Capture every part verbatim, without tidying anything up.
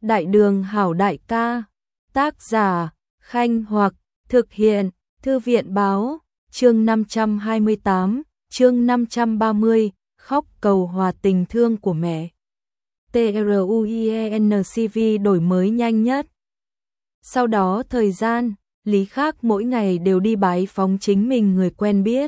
Đại đường hảo đại ca, tác giả, Khanh Hoặc, thực hiện, Thư viện báo, chương năm trăm hai mươi tám, chương năm trăm ba mươi, khóc cầu hòa tình thương của mẹ. TRUIENCV đổi mới nhanh nhất. Sau đó thời gian, Lý Khắc mỗi ngày đều đi bái phóng chính mình người quen biết.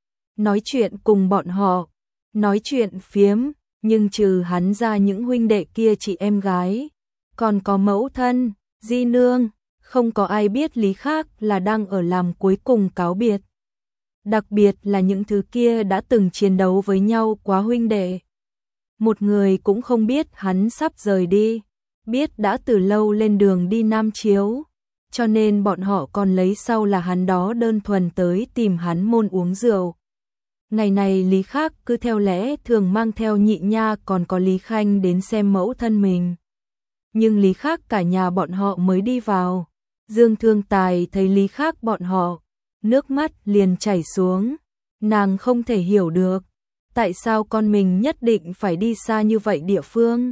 Nói chuyện cùng bọn họ, nói chuyện phiếm, nhưng trừ hắn ra những huynh đệ kia chị em gái, còn có mẫu thân, di nương, không có ai biết Lý Khắc là đang ở làm cuối cùng cáo biệt. Đặc biệt là những thứ kia đã từng chiến đấu với nhau quá huynh đệ. Một người cũng không biết hắn sắp rời đi, biết đã từ lâu lên đường đi Nam Chiếu, cho nên bọn họ còn lấy sau là hắn đó đơn thuần tới tìm hắn môn uống rượu. Ngày này Lý Khắc cứ theo lẽ thường mang theo Nhị Nha còn có Lý Khanh đến xem mẫu thân mình. Nhưng Lý Khắc cả nhà bọn họ mới đi vào, Dương Thương Tài thấy Lý Khắc bọn họ, nước mắt liền chảy xuống, nàng không thể hiểu được, tại sao con mình nhất định phải đi xa như vậy địa phương,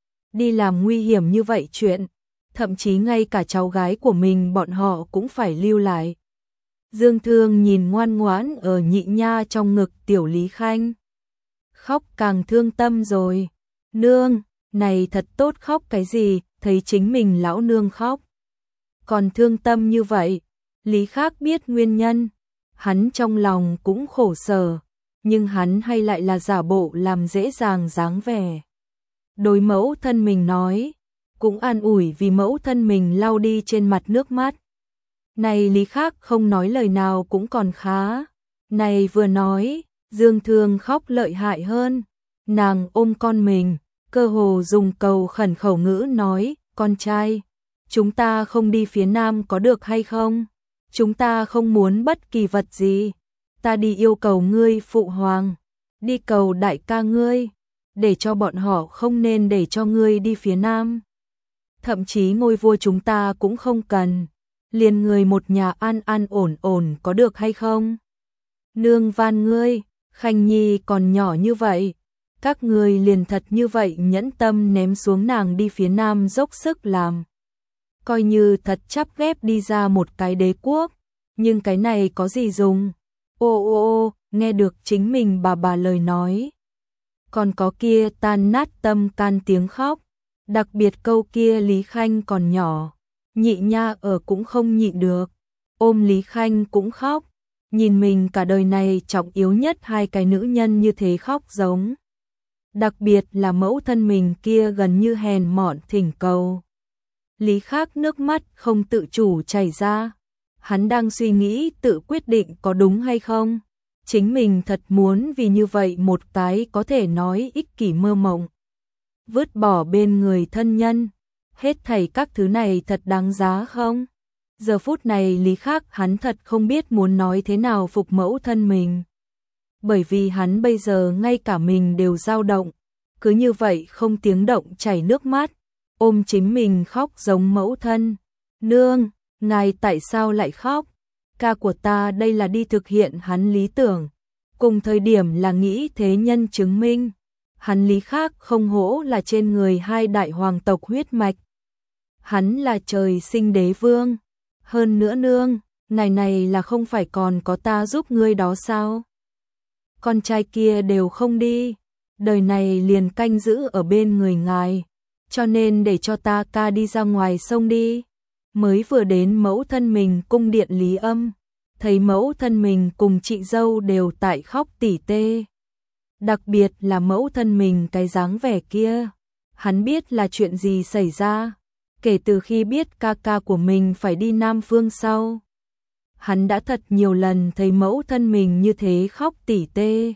đi làm nguy hiểm như vậy chuyện, thậm chí ngay cả cháu gái của mình bọn họ cũng phải lưu lại. Dương Thương nhìn ngoan ngoãn ở Nhị Nha trong ngực tiểu Lý Khanh, khóc càng thương tâm rồi. Nương, này thật tốt, khóc cái gì, thấy chính mình lão nương khóc còn thương tâm như vậy. Lý Khắc biết nguyên nhân, hắn trong lòng cũng khổ sở, nhưng hắn hay lại là giả bộ làm dễ dàng dáng vẻ. Đối mẫu thân mình nói, cũng an ủi vì mẫu thân mình lau đi trên mặt nước mắt. Này Lý Khắc không nói lời nào cũng còn khá, này vừa nói, Dương Thương khóc lợi hại hơn, nàng ôm con mình, cơ hồ dùng cầu khẩn khẩu ngữ nói, con trai, chúng ta không đi phía Nam có được hay không? Chúng ta không muốn bất kỳ vật gì, ta đi yêu cầu ngươi phụ hoàng, đi cầu đại ca ngươi, để cho bọn họ không nên để cho ngươi đi phía Nam. Thậm chí ngôi vua chúng ta cũng không cần, liền người một nhà an an ổn ổn có được hay không? Nương van ngươi, Khanh Nhi còn nhỏ như vậy, các ngươi liền thật như vậy nhẫn tâm ném xuống nàng đi phía Nam dốc sức làm. Coi như thật chắp ghép đi ra một cái đế quốc, nhưng cái này có gì dùng? Ô ô ô, nghe được chính mình bà bà lời nói. Còn có kia tan nát tâm can tiếng khóc, đặc biệt câu kia Lý Khanh còn nhỏ, Nhị Nha ở cũng không nhịn được, ôm Lý Khanh cũng khóc, nhìn mình cả đời này trọng yếu nhất hai cái nữ nhân như thế khóc giống. Đặc biệt là mẫu thân mình kia gần như hèn mọn thỉnh cầu. Lý Khắc nước mắt không tự chủ chảy ra, hắn đang suy nghĩ tự quyết định có đúng hay không. Chính mình thật muốn vì như vậy một cái có thể nói ích kỷ mơ mộng, vứt bỏ bên người thân nhân, hết thảy các thứ này thật đáng giá không? Giờ phút này Lý Khắc hắn thật không biết muốn nói thế nào phục mẫu thân mình. Bởi vì hắn bây giờ ngay cả mình đều dao động, cứ như vậy không tiếng động chảy nước mắt, ôm chính mình khóc giống mẫu thân. Nương, ngài tại sao lại khóc? Ca của ta đây là đi thực hiện hắn lý tưởng, cùng thời điểm là nghĩ thế nhân chứng minh. Hắn Lý Khắc không hổ là trên người hai đại hoàng tộc huyết mạch. Hắn là trời sinh đế vương. Hơn nữa nương, ngày này là không phải còn có ta giúp ngươi đó sao? Con trai kia đều không đi, đời này liền canh giữ ở bên người ngài, cho nên để cho ta ca đi ra ngoài sông đi. Mới vừa đến mẫu thân mình cung điện Lý Âm, thấy mẫu thân mình cùng chị dâu đều tại khóc tỉ tê. Đặc biệt là mẫu thân mình cái dáng vẻ kia, hắn biết là chuyện gì xảy ra, kể từ khi biết ca ca của mình phải đi Nam Phương sau. Hắn đã thật nhiều lần thấy mẫu thân mình như thế khóc tỉ tê.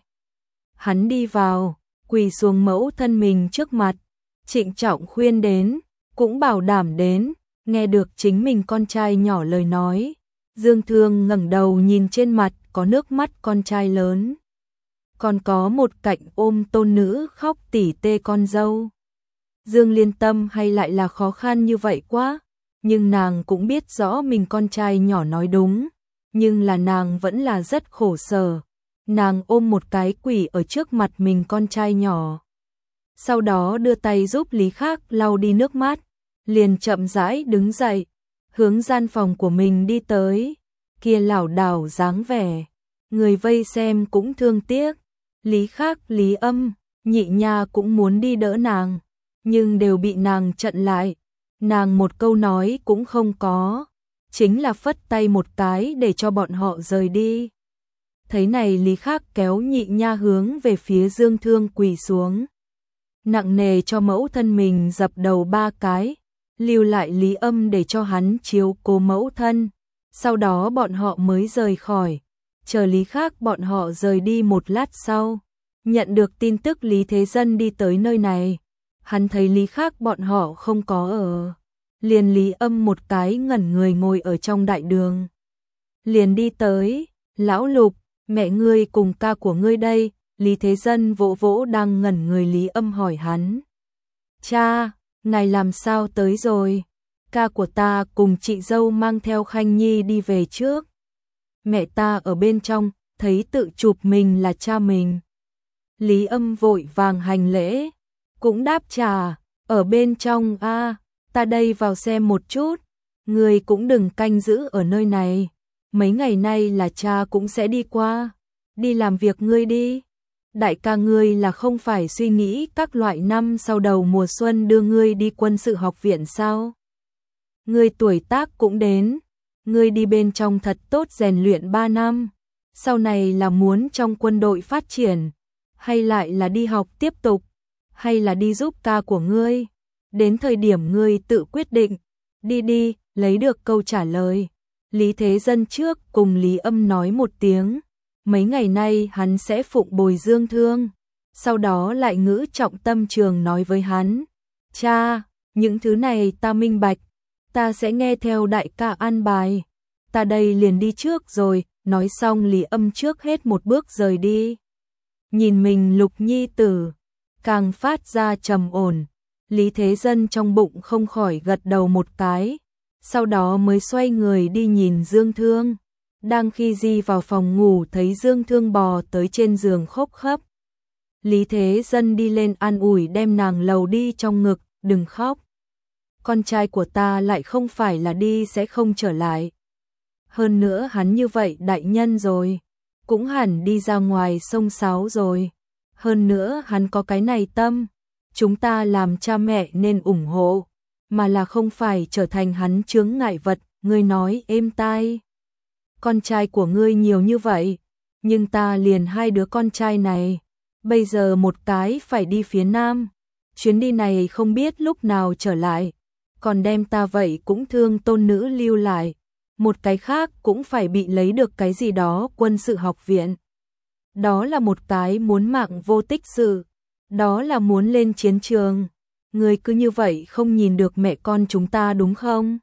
Hắn đi vào, quỳ xuống mẫu thân mình trước mặt, trịnh trọng khuyên đến, cũng bảo đảm đến, nghe được chính mình con trai nhỏ lời nói. Dương Thương ngẩng đầu nhìn trên mặt có nước mắt con trai lớn, còn có một cạnh ôm tôn nữ khóc tỉ tê con dâu. Dương Liên Tâm hay lại là khó khăn như vậy quá, nhưng nàng cũng biết rõ mình con trai nhỏ nói đúng, nhưng là nàng vẫn là rất khổ sở. Nàng ôm một cái quỷ ở trước mặt mình con trai nhỏ, sau đó đưa tay giúp Lý Khắc lau đi nước mắt, liền chậm rãi đứng dậy, hướng gian phòng của mình đi tới, kia lảo đảo dáng vẻ, người vây xem cũng thương tiếc, Lý Khắc, Lý Âm, Nhị Nha cũng muốn đi đỡ nàng, nhưng đều bị nàng chặn lại, nàng một câu nói cũng không có, chính là phất tay một cái để cho bọn họ rời đi. Thấy này Lý Khắc kéo Nhị Nha hướng về phía Dương Thương quỳ xuống, nặng nề cho mẫu thân mình dập đầu ba cái, lưu lại Lý Âm để cho hắn chiếu cố mẫu thân, sau đó bọn họ mới rời khỏi, chờ Lý Khắc bọn họ rời đi một lát sau, nhận được tin tức Lý Thế Dân đi tới nơi này, hắn thấy Lý Khắc bọn họ không có ở, liền Lý Âm một cái ngẩn người ngồi ở trong đại đường, liền đi tới, lão Lục, mẹ ngươi cùng ca của ngươi đây, Lý Thế Dân vỗ vỗ đang ngẩn người Lý Âm hỏi hắn. Cha, ngài làm sao tới rồi? Ca của ta cùng chị dâu mang theo Khanh Nhi đi về trước. Mẹ ta ở bên trong, thấy tự chụp mình là cha mình. Lý Âm vội vàng hành lễ, cũng đáp trả, ở bên trong a, à, ta đây vào xem một chút, ngươi cũng đừng canh giữ ở nơi này, mấy ngày nay là cha cũng sẽ đi qua, đi làm việc ngươi đi. Đại ca ngươi là không phải suy nghĩ các loại năm sau đầu mùa xuân đưa ngươi đi quân sự học viện sao? Ngươi tuổi tác cũng đến, ngươi đi bên trong thật tốt rèn luyện ba năm, sau này là muốn trong quân đội phát triển, hay lại là đi học tiếp tục, hay là đi giúp ca của ngươi, đến thời điểm ngươi tự quyết định, đi đi, lấy được câu trả lời. Lý Thế Dân trước cùng Lý Âm nói một tiếng, mấy ngày nay hắn sẽ phụng bồi Dương Thương, sau đó lại ngữ trọng tâm trường nói với hắn, cha, những thứ này ta minh bạch, ta sẽ nghe theo đại ca an bài, ta đây liền đi trước rồi, nói xong Lý Âm trước hết một bước rời đi. Nhìn mình Lục nhi tử, càng phát ra trầm ổn, Lý Thế Dân trong bụng không khỏi gật đầu một cái, sau đó mới xoay người đi nhìn Dương Thương. Đang khi di vào phòng ngủ thấy Dương Thương bò tới trên giường khóc khóc. Lý Thế Dân đi lên an ủi đem nàng lầu đi trong ngực, đừng khóc. Con trai của ta lại không phải là đi sẽ không trở lại. Hơn nữa hắn như vậy đại nhân rồi, cũng hẳn đi ra ngoài sông sáo rồi. Hơn nữa hắn có cái này tâm, chúng ta làm cha mẹ nên ủng hộ, mà là không phải trở thành hắn chướng ngại vật, ngươi nói êm tai. Con trai của ngươi nhiều như vậy, nhưng ta liền hai đứa con trai này, bây giờ một cái phải đi phía Nam, chuyến đi này không biết lúc nào trở lại, còn đem ta vậy cũng thương tôn nữ lưu lại, một cái khác cũng phải bị lấy được cái gì đó quân sự học viện. Đó là một cái muốn mạng vô tích sự, đó là muốn lên chiến trường, ngươi cứ như vậy không nhìn được mẹ con chúng ta đúng không?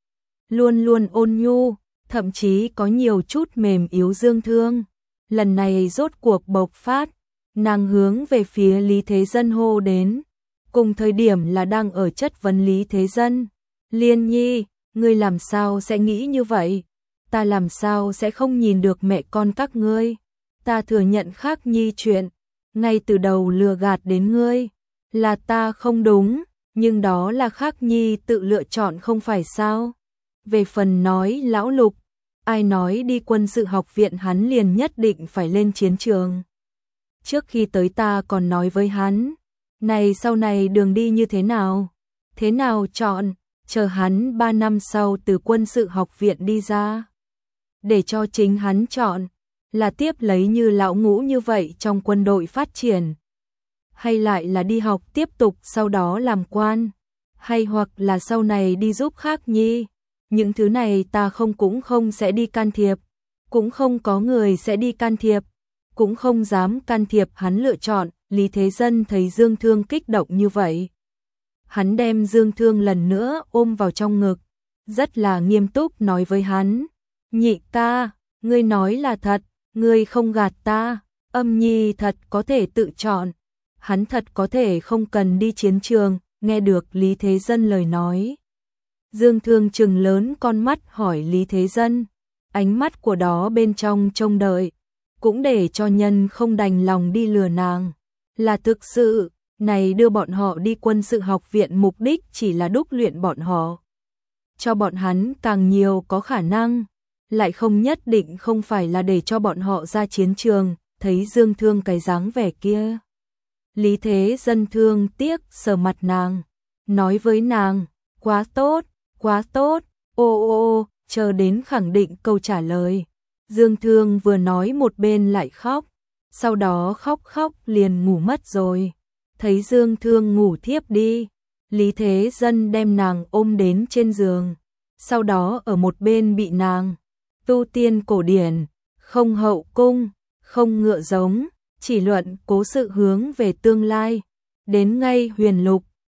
Luôn luôn ôn nhu, thậm chí có nhiều chút mềm yếu Dương Thương, lần này rốt cuộc bộc phát, nàng hướng về phía Lý Thế Dân hô đến, cùng thời điểm là đang ở chất vấn Lý Thế Dân. Liên Nhi, ngươi làm sao sẽ nghĩ như vậy? Ta làm sao sẽ không nhìn được mẹ con các ngươi? Ta thừa nhận Khắc Nhi chuyện, ngay từ đầu lừa gạt đến ngươi, là ta không đúng, nhưng đó là Khắc Nhi tự lựa chọn không phải sao? Về phần nói lão Lục, ai nói đi quân sự học viện hắn liền nhất định phải lên chiến trường. Trước khi tới ta còn nói với hắn, này sau này đường đi như thế nào? Thế nào chọn? Chờ hắn ba năm sau từ quân sự học viện đi ra. Để cho chính hắn chọn, là tiếp lấy như lão Ngũ như vậy trong quân đội phát triển. Hay lại là đi học tiếp tục sau đó làm quan. Hay hoặc là sau này đi giúp Khắc Nhi. Những thứ này ta không cũng không sẽ đi can thiệp, cũng không có người sẽ đi can thiệp, cũng không dám can thiệp hắn lựa chọn. Lý Thế Dân thấy Dương Thương kích động như vậy, hắn đem Dương Thương lần nữa ôm vào trong ngực, rất là nghiêm túc nói với hắn, nhị ca, ngươi nói là thật, ngươi không gạt ta, Âm Nhi thật có thể tự chọn, hắn thật có thể không cần đi chiến trường. Nghe được Lý Thế Dân lời nói, Dương Thương trừng lớn con mắt hỏi Lý Thế Dân, ánh mắt của đó bên trong trông đợi, cũng để cho nhân không đành lòng đi lừa nàng, là thực sự, này đưa bọn họ đi quân sự học viện mục đích chỉ là đúc luyện bọn họ, cho bọn hắn càng nhiều có khả năng, lại không nhất định không phải là để cho bọn họ ra chiến trường. Thấy Dương Thương cái dáng vẻ kia, Lý Thế Dân thương tiếc sờ mặt nàng, nói với nàng, quá tốt, quá tốt, ô ô ô, chờ đến khẳng định câu trả lời. Dương Thương vừa nói một bên lại khóc, sau đó khóc khóc liền ngủ mất rồi. Thấy Dương Thương ngủ thiếp đi, Lý Thế Dân đem nàng ôm đến trên giường, sau đó ở một bên bị nàng tu tiên cổ điển, không hậu cung, không ngựa giống, chỉ luận cố sự hướng về tương lai, đến ngay huyền lục,